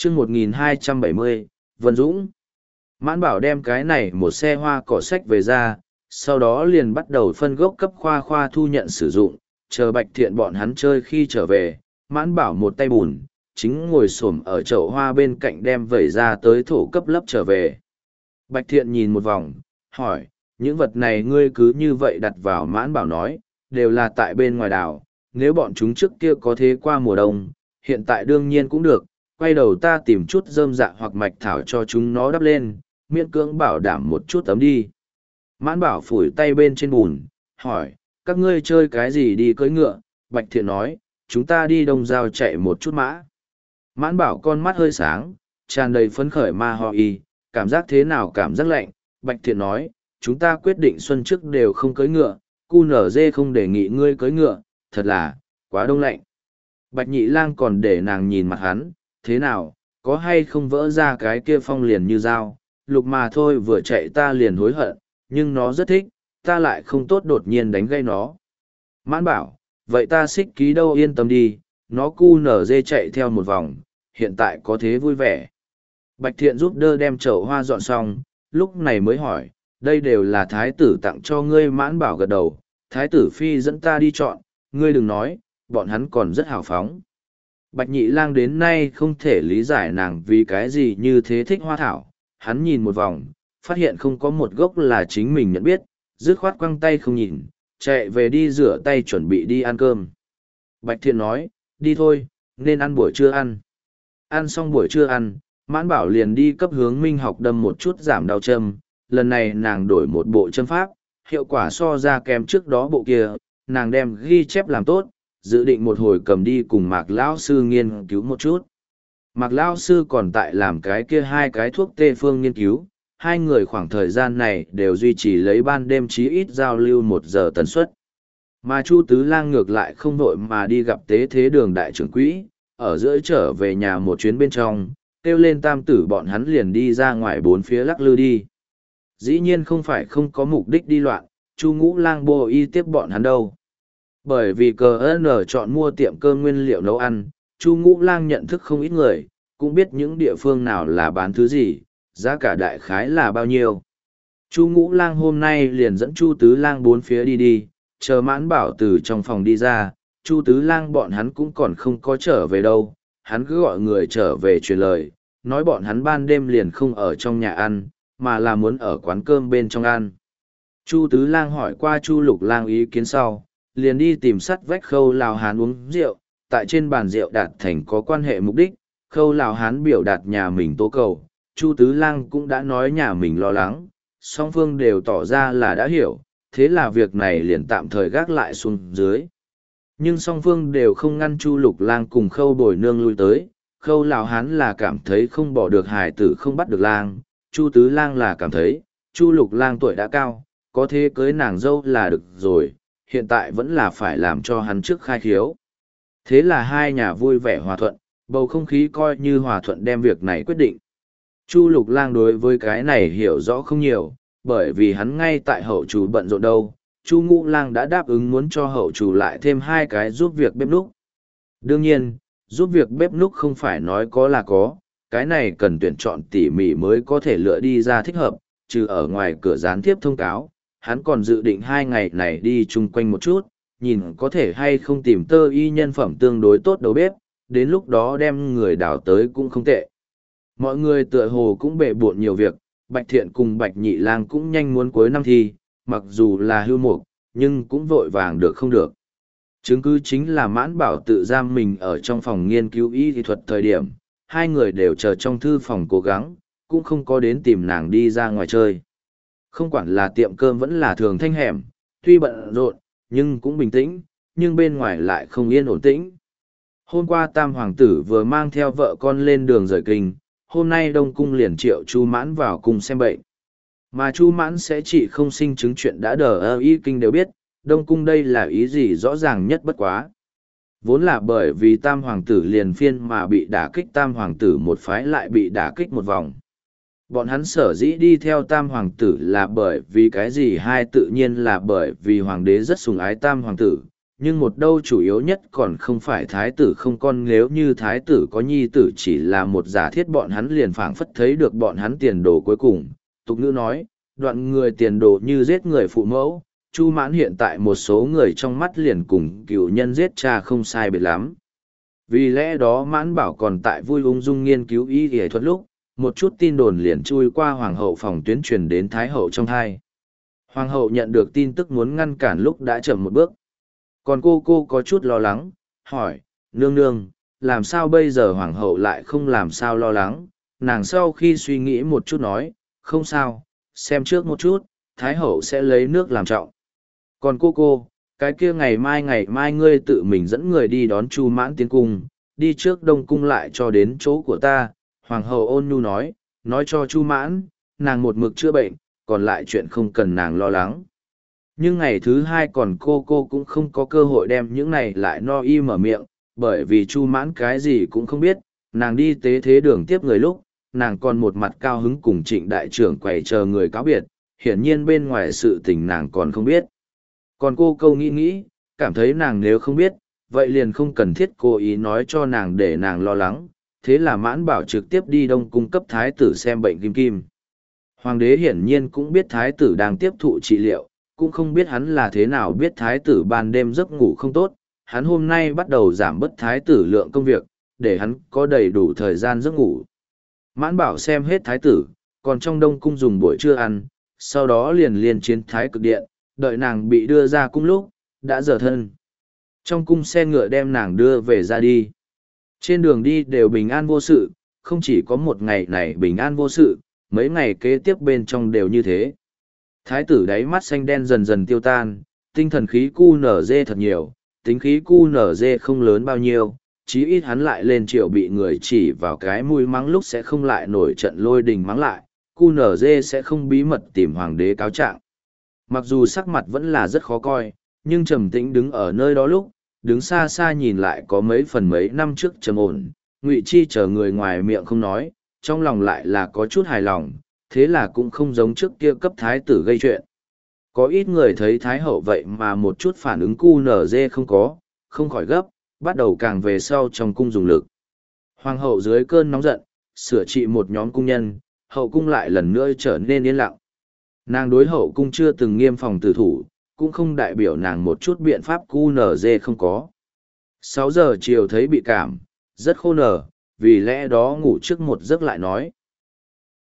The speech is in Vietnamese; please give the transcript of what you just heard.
chương 1270, Vân Dũng. Mãn Bảo đem cái này một xe hoa cỏ sách về ra, sau đó liền bắt đầu phân gốc cấp khoa khoa thu nhận sử dụng, chờ Bạch Thiện bọn hắn chơi khi trở về. Mãn Bảo một tay bùn, chính ngồi xổm ở chậu hoa bên cạnh đem vẩy ra tới thổ cấp lấp trở về. Bạch Thiện nhìn một vòng, hỏi, những vật này ngươi cứ như vậy đặt vào. Mãn Bảo nói, đều là tại bên ngoài đảo, nếu bọn chúng trước kia có thế qua mùa đông, hiện tại đương nhiên cũng được, quay đầu ta tìm chút rơm dạ hoặc mạch thảo cho chúng nó đắp lên, miễn cưỡng bảo đảm một chút ấm đi. Mãn Bảo phủi tay bên trên bùn, hỏi, các ngươi chơi cái gì đi cưỡi ngựa? Bạch Thiện nói, chúng ta đi Đông Giao chạy một chút mã. Mãn Bảo con mắt hơi sáng, tràn đầy phấn khởi ma ho y, cảm giác thế nào cảm giác lạnh. Bạch Thiện nói, chúng ta quyết định xuân trước đều không cưỡi ngựa, QNZ không đề nghị ngươi cưỡi ngựa, thật là, quá đông lạnh. Bạch Nhị Lang còn để nàng nhìn mặt hắn, thế nào, có hay không vỡ ra cái kia phong liền như dao, lục mà thôi vừa chạy ta liền hối hận, nhưng nó rất thích, ta lại không tốt đột nhiên đánh gây nó. Mãn Bảo, vậy ta xích ký đâu yên tâm đi, nó QNZ chạy theo một vòng, hiện tại có thế vui vẻ. Bạch Thiện giúp đỡ đem chậu hoa dọn xong, lúc này mới hỏi, đây đều là thái tử tặng cho ngươi. Mãn Bảo gật đầu, thái tử phi dẫn ta đi chọn, ngươi đừng nói, bọn hắn còn rất hào phóng. Bạch Nhị Lang đến nay không thể lý giải nàng vì cái gì như thế thích hoa thảo, hắn nhìn một vòng, phát hiện không có một gốc là chính mình nhận biết, dứt khoát quăng tay không nhìn, chạy về đi rửa tay chuẩn bị đi ăn cơm. Bạch Thiện nói, đi thôi, nên ăn buổi trưa ăn. Ăn xong buổi trưa ăn, Mãn Bảo liền đi cấp Hướng Minh học đâm một chút giảm đau châm, lần này nàng đổi một bộ châm pháp, hiệu quả so ra kém trước đó bộ kia, nàng đem ghi chép làm tốt, dự định một hồi cầm đi cùng Mạc Lão Sư nghiên cứu một chút. Mạc Lão Sư còn tại làm cái kia hai cái thuốc tê phương nghiên cứu, hai người khoảng thời gian này đều duy trì lấy ban đêm chí ít giao lưu 1 giờ tần suất. Mà Chu Tứ Lang ngược lại không vội mà đi gặp tế thế đường đại trưởng quỹ, ở giữa trở về nhà một chuyến bên trong, kêu lên tam tử bọn hắn liền đi ra ngoài bốn phía lắc lư đi. Dĩ nhiên không phải không có mục đích đi loạn, Chu Ngũ Lang bồ y tiếp bọn hắn đâu. Bởi vì CN chọn mua tiệm cơm nguyên liệu nấu ăn, Chu Ngũ Lang nhận thức không ít người, cũng biết những địa phương nào là bán thứ gì, giá cả đại khái là bao nhiêu. Chu Ngũ Lang hôm nay liền dẫn Chu Tứ Lang bốn phía đi, chờ Mãn Bảo từ trong phòng đi ra, Chu Tứ Lang bọn hắn cũng còn không có trở về đâu, hắn cứ gọi người trở về truyền lời, nói bọn hắn ban đêm liền không ở trong nhà ăn, mà là muốn ở quán cơm bên trong ăn. Chu Tứ Lang hỏi qua Chu Lục Lang ý kiến sau, liền đi tìm sắt vách Khâu Lào Hán uống rượu, tại trên bàn rượu đạt thành có quan hệ mục đích, Khâu Lào Hán biểu đạt nhà mình tố cầu, Chu Tứ Lang cũng đã nói nhà mình lo lắng, song phương đều tỏ ra là đã hiểu, thế là việc này liền tạm thời gác lại xuống dưới. Nhưng song phương đều không ngăn Chu Lục Lang cùng Khâu Bồi Nương lui tới, Khâu Lào Hán là cảm thấy không bỏ được hài tử không bắt được lang, Chu Tứ Lang là cảm thấy, Chu Lục Lang tuổi đã cao, có thế cưới nàng dâu là được rồi, hiện tại vẫn là phải làm cho hắn trước khai khiếu. Thế là hai nhà vui vẻ hòa thuận, bầu không khí coi như hòa thuận đem việc này quyết định. Chu Lục Lang đối với cái này hiểu rõ không nhiều, bởi vì hắn ngay tại hậu chủ bận rộn đâu. Chu Ngũ Lang đã đáp ứng muốn cho hậu chủ lại thêm 2 cái giúp việc bếp núc. Đương nhiên, giúp việc bếp núc không phải nói có là có, cái này cần tuyển chọn tỉ mỉ mới có thể lựa đi ra thích hợp, trừ ở ngoài cửa gián tiếp thông cáo. Hắn còn dự định 2 ngày này đi chung quanh một chút, nhìn có thể hay không tìm tơ y nhân phẩm tương đối tốt đầu bếp, đến lúc đó đem người đào tới cũng không tệ. Mọi người tựa hồ cũng bệ bộn nhiều việc, Bạch Thiện cùng Bạch Nhị Lang cũng nhanh muốn cuối năm thi, mặc dù là hưu mục, nhưng cũng vội vàng được không được. Chứng cứ chính là Mãn Bảo tự giam mình ở trong phòng nghiên cứu y thị thuật thời điểm, hai người đều chờ trong thư phòng cố gắng, cũng không có đến tìm nàng đi ra ngoài chơi. Không quản là tiệm cơm vẫn là thường thanh hẻm, tuy bận rộn, nhưng cũng bình tĩnh, nhưng bên ngoài lại không yên ổn tĩnh. Hôm qua Tam Hoàng tử vừa mang theo vợ con lên đường rời kinh, hôm nay Đông Cung liền triệu Chu Mãn vào cùng xem bệnh. Mà Chu Mãn sẽ trị không sinh chứng chuyện đã đờ y kinh đều biết, Đông Cung đây là ý gì rõ ràng nhất bất quá. Vốn là bởi vì Tam Hoàng tử liền phiên mà bị đả kích, Tam Hoàng tử một phái lại bị đả kích một vòng. Bọn hắn sở dĩ đi theo Tam Hoàng tử là bởi vì cái gì? Hai tự nhiên là bởi vì Hoàng đế rất sủng ái Tam Hoàng tử, nhưng một đâu chủ yếu nhất còn không phải thái tử không con, nếu như thái tử có nhi tử chỉ là một giả thiết, bọn hắn liền phảng phất thấy được bọn hắn tiền đồ cuối cùng. Tục ngữ nói, đoạn người tiền đồ như giết người phụ mẫu, Chu Mãn hiện tại một số người trong mắt liền cùng cựu nhân giết cha không sai biệt lắm. Vì lẽ đó Mãn Bảo còn tại vui ung dung nghiên cứu y y thuật lúc, một chút tin đồn liền chui qua hoàng hậu phòng tuyến truyền đến thái hậu trong thai. Hoàng hậu nhận được tin tức muốn ngăn cản lúc đã chậm một bước. Còn cô có chút lo lắng, hỏi, nương nương, làm sao bây giờ hoàng hậu lại không làm sao lo lắng? Nàng sau khi suy nghĩ một chút nói, không sao, xem trước một chút, thái hậu sẽ lấy nước làm trọng. Còn cô, cái kia ngày mai ngươi tự mình dẫn người đi đón Chu Mãn tiến cung, đi trước Đông cung lại cho đến chỗ của ta. Hoàng hậu ôn nhu nói cho Chu Mãn, nàng một mực chữa bệnh, còn lại chuyện không cần nàng lo lắng. Nhưng ngày thứ hai còn cô cũng không có cơ hội đem những này lại no y mở miệng, bởi vì Chu Mãn cái gì cũng không biết, nàng đi tế thế đường tiếp người lúc, nàng còn một mặt cao hứng cùng Trịnh đại trưởng quầy chờ người cáo biệt, hiển nhiên bên ngoài sự tình nàng còn không biết. Còn cô nghĩ, cảm thấy nàng nếu không biết, vậy liền không cần thiết cố ý nói cho nàng để nàng lo lắng, thế là Mãn Bảo trực tiếp đi Đông cung cấp thái tử xem bệnh kim kim. Hoàng đế hiển nhiên cũng biết thái tử đang tiếp thụ trị liệu, cũng không biết hắn là thế nào biết thái tử ban đêm giấc ngủ không tốt, hắn hôm nay bắt đầu giảm bớt thái tử lượng công việc, để hắn có đầy đủ thời gian giấc ngủ. Mãn Bảo xem hết thái tử, còn trong Đông cung dùng buổi trưa ăn, sau đó liền chiến thái cực điện, đợi nàng bị đưa ra cung lúc, đã giờ thân. Trong cung xe ngựa đem nàng đưa về ra đi. Trên đường đi đều bình an vô sự, không chỉ có một ngày này bình an vô sự, mấy ngày kế tiếp bên trong đều như thế. Thái tử đáy mắt xanh đen dần dần tiêu tan, tinh thần khí cu nở dê thật nhiều, tính khí cu nở dê không lớn bao nhiêu, chí ít hắn lại lên triệu bị người chỉ vào cái mũi mắng lúc sẽ không lại nổi trận lôi đình mắng lại, cu nở dê sẽ không bí mật tìm hoàng đế cáo trạng. Mặc dù sắc mặt vẫn là rất khó coi, nhưng trầm tĩnh đứng ở nơi đó lúc, đứng xa xa nhìn lại có mấy năm trước trầm ổn, Ngụy Chi chờ người ngoài miệng không nói, trong lòng lại là có chút hài lòng, thế là cũng không giống trước kia cấp thái tử gây chuyện. Có ít người thấy thái hậu vậy mà một chút phản ứng cu nở dê không có, không khỏi gấp, bắt đầu càng về sau trong cung dùng lực. Hoàng hậu dưới cơn nóng giận, sửa trị một nhóm cung nhân, hậu cung lại lần nữa trở nên yên lặng. Nàng đối hậu cung chưa từng nghiêm phòng tử thủ, cũng không đại biểu nàng một chút biện pháp cu nở dê không có. 6 giờ chiều thấy bị cảm, rất khô nở, vì lẽ đó ngủ trước một giấc lại nói.